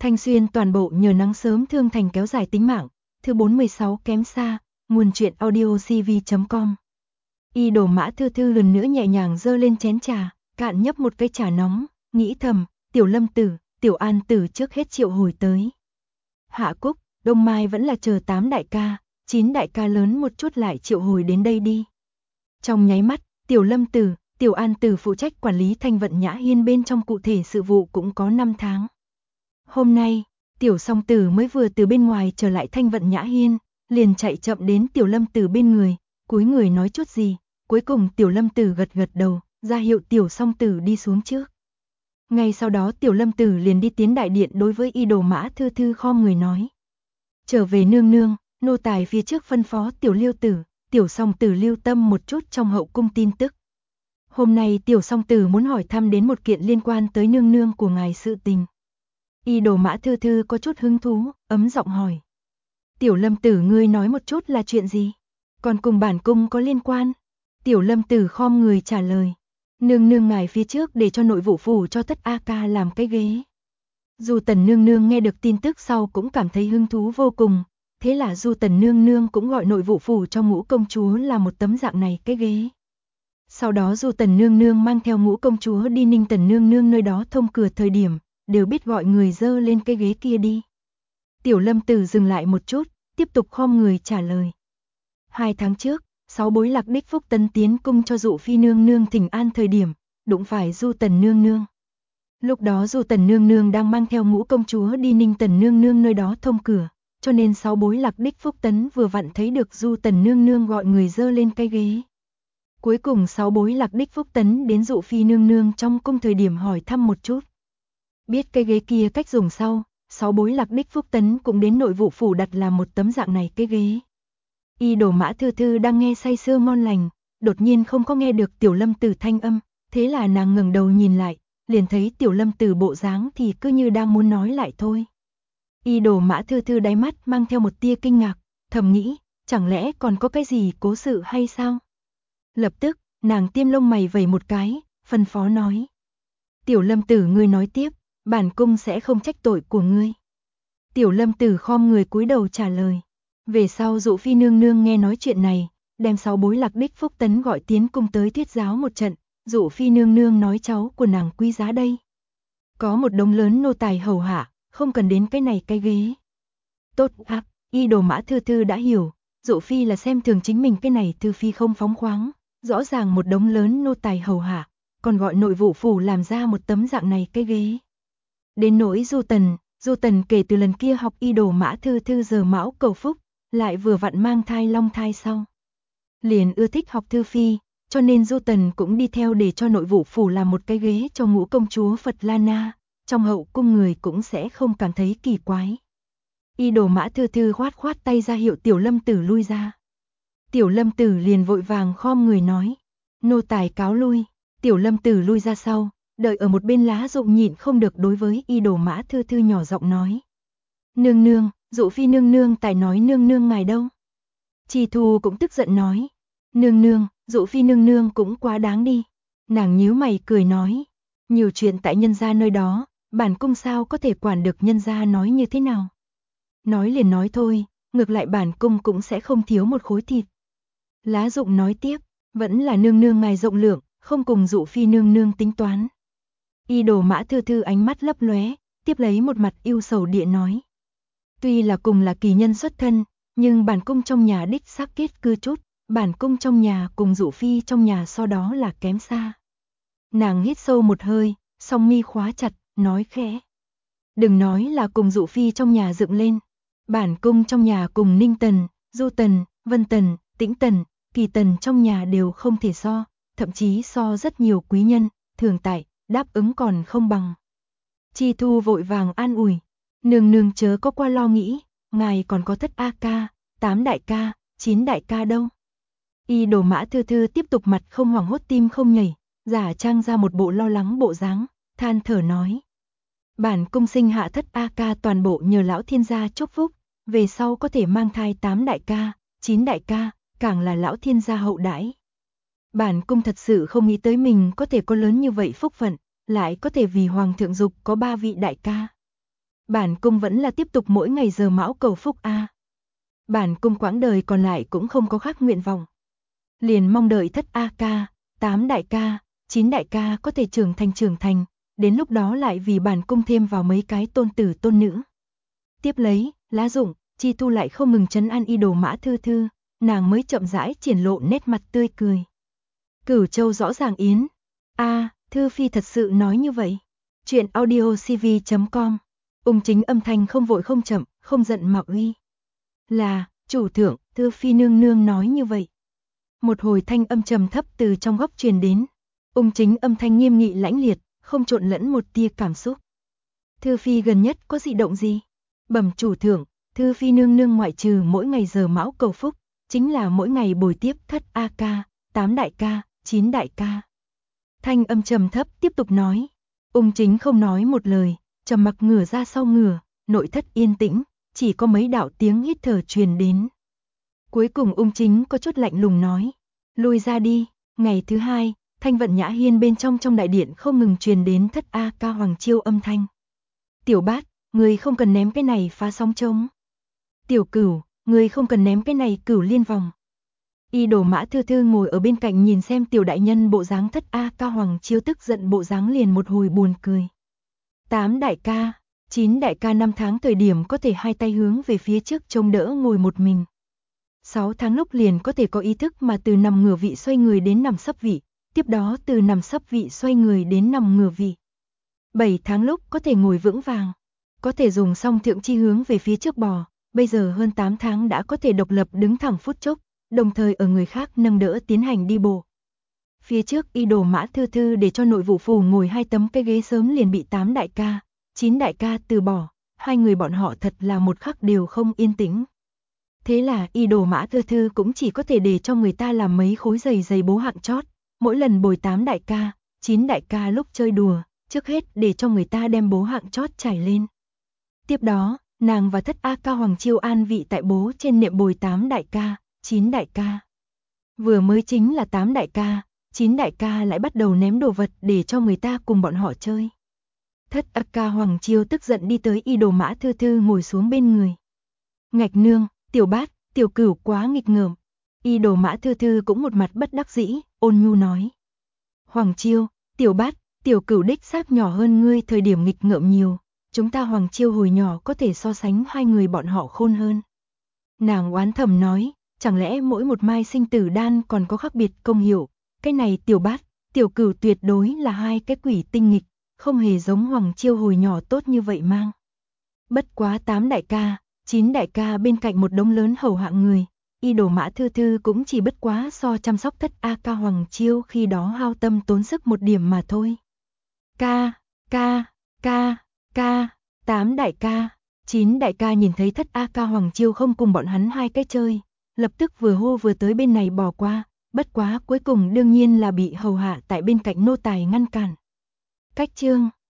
Thanh Xuyên toàn bộ nhờ nắng sớm thương thành kéo dài tính mạng. Thư 416 kém xa, nguồn truyện audio cv.com. Y Đồ Mã Thư Thư lần nữa nhẹ nhàng dơ lên chén trà, cạn nhấp một cái trà nóng, nghĩ thầm, Tiểu Lâm Tử, Tiểu An Tử trước hết triệu hồi tới. Hạ Cúc, Đông Mai vẫn là chờ 8 đại ca, 9 đại ca lớn một chút lại triệu hồi đến đây đi. Trong nháy mắt, Tiểu Lâm Tử, Tiểu An Tử phụ trách quản lý Thanh Vận Nhã Hiên bên trong cụ thể sự vụ cũng có 5 tháng. Hôm nay, Tiểu Song Tử mới vừa từ bên ngoài trở lại Thanh Vận Nhã Hiên, liền chạy chậm đến Tiểu Lâm Tử bên người, cúi người nói chút gì, cuối cùng Tiểu Lâm Tử gật gật đầu, ra hiệu Tiểu Song Tử đi xuống trước. Ngay sau đó Tiểu Lâm Tử liền đi tiến đại điện đối với Y Đồ Mã Thư Thư khom người nói. Trở về nương nương, nô tài phía trước phân phó Tiểu Liêu Tử, Tiểu Song Tử lưu tâm một chút trong hậu cung tin tức. Hôm nay Tiểu Song Tử muốn hỏi thăm đến một kiện liên quan tới nương nương của ngài sự tình. Y Đồ Mã Thư Thư có chút hứng thú, ấm giọng hỏi. Tiểu Lâm Tử ngươi nói một chút là chuyện gì? Còn cùng bản cung có liên quan? Tiểu Lâm Tử khom người trả lời. Nương nương ngài phía trước để cho nội vụ phủ cho Tất A Ca làm cái ghế. Du Tần nương nương nghe được tin tức sau cũng cảm thấy hứng thú vô cùng. Thế là Du Tần nương nương cũng gọi nội vụ phủ cho Ngũ công chúa làm một tấm dạng này cái ghế. Sau đó Du Tần nương nương mang theo Ngũ công chúa đi Ninh Tần nương nương nơi đó thông cửa thời điểm, đều biết gọi người dơ lên cái ghế kia đi. Tiểu Lâm Tử dừng lại một chút, tiếp tục khom người trả lời. 2 tháng trước, 6 bối Lạc Đích Phúc Tấn tiến cung cho Dụ Phi nương nương thỉnh an thời điểm, đụng phải Du Tần nương nương. Lúc đó Du Tần nương nương đang mang theo Ngũ công chúa đi Ninh Tần nương nương nơi đó thông cửa, cho nên 6 bối Lạc Đích Phúc Tấn vừa vặn thấy được Du Tần nương nương gọi người dơ lên cái ghế. Cuối cùng 6 bối Lạc Đích Phúc Tấn đến Dụ Phi nương nương trong cung thời điểm hỏi thăm một chút. Biết cái ghế kia cách dùng sau, 6 bối Lạc Đích Phúc Tấn cũng đến nội vụ phủ đặt làm một tấm dạng này cái ghế. Y Đồ Mã Thư Thư đang nghe say sưa ngon lành, đột nhiên không có nghe được Tiểu Lâm Tử thanh âm, thế là nàng ngẩng đầu nhìn lại, liền thấy Tiểu Lâm Tử bộ dáng thì cứ như đang muốn nói lại thôi. Y Đồ Mã Thư Thư đáy mắt mang theo một tia kinh ngạc, thầm nghĩ, chẳng lẽ còn có cái gì cố sự hay sao? Lập tức, nàng tiêm lông mày vẩy một cái, phân phó nói. Tiểu Lâm Tử ngươi nói tiếp, bản cung sẽ không trách tội của ngươi. Tiểu Lâm Tử khom người cúi đầu trả lời. Về sau Dụ Phi nương nương nghe nói chuyện này, đem 6 bối Lạc Đích Phúc Tấn gọi tiến cung tới thuyết giáo một trận. Dụ Phi nương nương nói cháu của nàng quý giá đây. Có một đống lớn nô tài hầu hạ, không cần đến cái này cái ghế. Tốt ác, Y Đồ Mã Thư Thư đã hiểu, Dụ Phi là xem thường chính mình cái này Thư Phi không phóng khoáng, rõ ràng một đống lớn nô tài hầu hạ, còn gọi nội vụ phủ làm ra một tấm dạng này cái ghế. Đến nỗi Du Tần kể từ lần kia học Y Đồ Mã Thư Thư giờ mão cầu phúc, lại vừa vặn mang thai long thai sau. Liền ưa thích học Thư Phi, cho nên Du Tần cũng đi theo để cho nội vụ phủ làm một cái ghế cho Ngũ công chúa Phật La Na, trong hậu cung người cũng sẽ không cảm thấy kỳ quái. Y Đồ Mã Thư Thư khoát khoát tay ra hiệu Tiểu Lâm Tử lui ra. Tiểu Lâm Tử liền vội vàng khom người nói, nô tài cáo lui. Tiểu Lâm Tử lui ra sau, đợi ở một bên lá rụng nhịn không được đối với Y Đồ Mã Thư Thư nhỏ giọng nói. Nương nương, Dụ Phi nương nương tài nói nương nương ngài đâu. Chi Thu cũng tức giận nói. Nương nương, Dụ Phi nương nương cũng quá đáng đi. Nàng nhíu mày cười nói. Nhiều chuyện tại nhân gia nơi đó, bản cung sao có thể quản được nhân gia nói như thế nào. Nói liền nói thôi, ngược lại bản cung cũng sẽ không thiếu một khối thịt. Lá rụng nói tiếp, vẫn là nương nương ngài rộng lượng, không cùng Dụ Phi nương nương tính toán. Y Đồ Mã Thư Thư ánh mắt lấp lóe, tiếp lấy một mặt ưu sầu địa nói. Tuy là cùng là kỳ nhân xuất thân, nhưng bản cung trong nhà đích xác kết cư chút, bản cung trong nhà cùng Dụ Phi trong nhà so đó là kém xa. Nàng hít sâu một hơi, song mi khóa chặt, nói khẽ. Đừng nói là cùng Dụ Phi trong nhà dựng lên, bản cung trong nhà cùng Ninh Tần, Du Tần, Vân Tần, Tĩnh Tần, Kỳ Tần trong nhà đều không thể so, thậm chí so rất nhiều quý nhân, thường tại, đáp ứng còn không bằng. Chi Thu vội vàng an ủi, nương nương chớ có qua lo nghĩ, ngài còn có Thất A Ca, 8 đại ca, 9 đại ca đâu. Y Đồ Mã Thư Thư tiếp tục mặt không hoảng hốt tim không nhảy, giả trang ra một bộ lo lắng bộ dáng, than thở nói. Bản cung sinh hạ Thất A Ca toàn bộ nhờ lão thiên gia chúc phúc, về sau có thể mang thai 8 đại ca, 9 đại ca, càng là lão thiên gia hậu đãi. Bản cung thật sự không nghĩ tới mình có thể có lớn như vậy phúc phận, lại có thể vì hoàng thượng dục có 3 vị đại ca. Bản cung vẫn là tiếp tục mỗi ngày giờ mão cầu phúc a. Bản cung quãng đời còn lại cũng không có khác nguyện vọng. Liền mong đợi thất A ca, 8 đại ca, 9 đại ca có thể trưởng thành, đến lúc đó lại vì bản cung thêm vào mấy cái tôn tử tôn nữ. Tiếp lấy, Lá Dụng, Chi Thu lại không ngừng trấn an y đồ Mã Thư Thư, nàng mới chậm rãi triển lộ nét mặt tươi cười. Cửu Châu rõ ràng yến. Thư Phi thật sự nói như vậy. Chuyện audiocv.com. Ung Chính âm thanh không vội không chậm, không giận mà uy. Là, chủ thượng, Thư Phi nương nương nói như vậy. Một hồi thanh âm trầm thấp từ trong góc truyền đến. Ung Chính âm thanh nghiêm nghị lãnh liệt, không trộn lẫn một tia cảm xúc. Thư Phi gần nhất có dị động gì? Bẩm chủ thượng, Thư Phi nương nương ngoại trừ mỗi ngày giờ mão cầu phúc, chính là mỗi ngày bồi tiếp thất A ca, 8 đại ca, 9 đại ca. Thanh âm trầm thấp tiếp tục nói. Ung Chính không nói một lời, trầm mặc ngửa ra sau ngửa, nội thất yên tĩnh, chỉ có mấy đạo tiếng hít thở truyền đến. Cuối cùng Ung Chính có chút lạnh lùng nói, lui ra đi. Ngày thứ hai, Thanh Vận Nhã Hiên bên trong đại điện không ngừng truyền đến thất A ca Hoàng Chiêu âm thanh. Tiểu Bát, người không cần ném cái này phá sóng trống. Tiểu Cửu, người không cần ném cái này cửu liên vòng. Y đồ Mã Thư Thư ngồi ở bên cạnh nhìn xem tiểu đại nhân bộ dáng thất A ca Hoàng Chiêu tức giận bộ dáng liền một hồi buồn cười. 8 đại ca, 9 đại ca 5 tháng thời điểm có thể hai tay hướng về phía trước chống đỡ ngồi một mình. 6 tháng lúc liền có thể có ý thức mà từ nằm ngửa vị xoay người đến nằm sấp vị, tiếp đó từ nằm sấp vị xoay người đến nằm ngửa vị. 7 tháng lúc có thể ngồi vững vàng, có thể dùng song thượng chi hướng về phía trước bò, bây giờ hơn 8 tháng đã có thể độc lập đứng thẳng phút chốc, đồng thời ở người khác nâng đỡ tiến hành đi bộ. Phía trước y đồ Mã Thư Thư để cho nội vụ phủ ngồi 2 tấm cái ghế sớm liền bị 8 đại ca, 9 đại ca từ bỏ, hai người bọn họ thật là một khắc đều không yên tĩnh. Thế là y đồ Mã Thư Thư cũng chỉ có thể để cho người ta làm mấy khối giày bố hạng chót, mỗi lần bồi 8 đại ca, 9 đại ca lúc chơi đùa, trước hết để cho người ta đem bố hạng chót trải lên. Tiếp đó, nàng và thất A ca Hoàng Chiêu an vị tại bố trên nệm bồi 8 đại ca, 9 đại ca. Vừa mới chính là 8 đại ca, 9 đại ca lại bắt đầu ném đồ vật để cho người ta cùng bọn họ chơi. Thất A ca Hoàng Chiêu tức giận đi tới y đồ Mã Thư Thư ngồi xuống bên người. Ngạch nương, Tiểu Bát, Tiểu Cửu quá nghịch ngợm. Y đồ Mã Thư Thư cũng một mặt bất đắc dĩ, ôn nhu nói. Hoàng Chiêu, Tiểu Bát, Tiểu Cửu đích xác nhỏ hơn ngươi thời điểm nghịch ngợm nhiều. Chúng ta Hoàng Chiêu hồi nhỏ có thể so sánh hai người bọn họ khôn hơn. Nàng oán thầm nói, chẳng lẽ mỗi một mai sinh tử đan còn có khác biệt công hiệu. Cái này Tiểu Bát, Tiểu Cửu tuyệt đối là hai cái quỷ tinh nghịch, không hề giống Hoàng Chiêu hồi nhỏ tốt như vậy mang. Bất quá 8 đại ca, 9 đại ca bên cạnh một đống lớn hầu hạ người, y đồ Mã Thư Thư cũng chỉ bất quá so chăm sóc thất A ca Hoàng Chiêu khi đó hao tâm tốn sức một điểm mà thôi. Ca, 8 đại ca, 9 đại ca nhìn thấy thất A ca Hoàng Chiêu không cùng bọn hắn hai cái chơi, lập tức vừa hô vừa tới bên này bỏ qua, bất quá cuối cùng đương nhiên là bị hầu hạ tại bên cạnh nô tài ngăn cản. Cách chương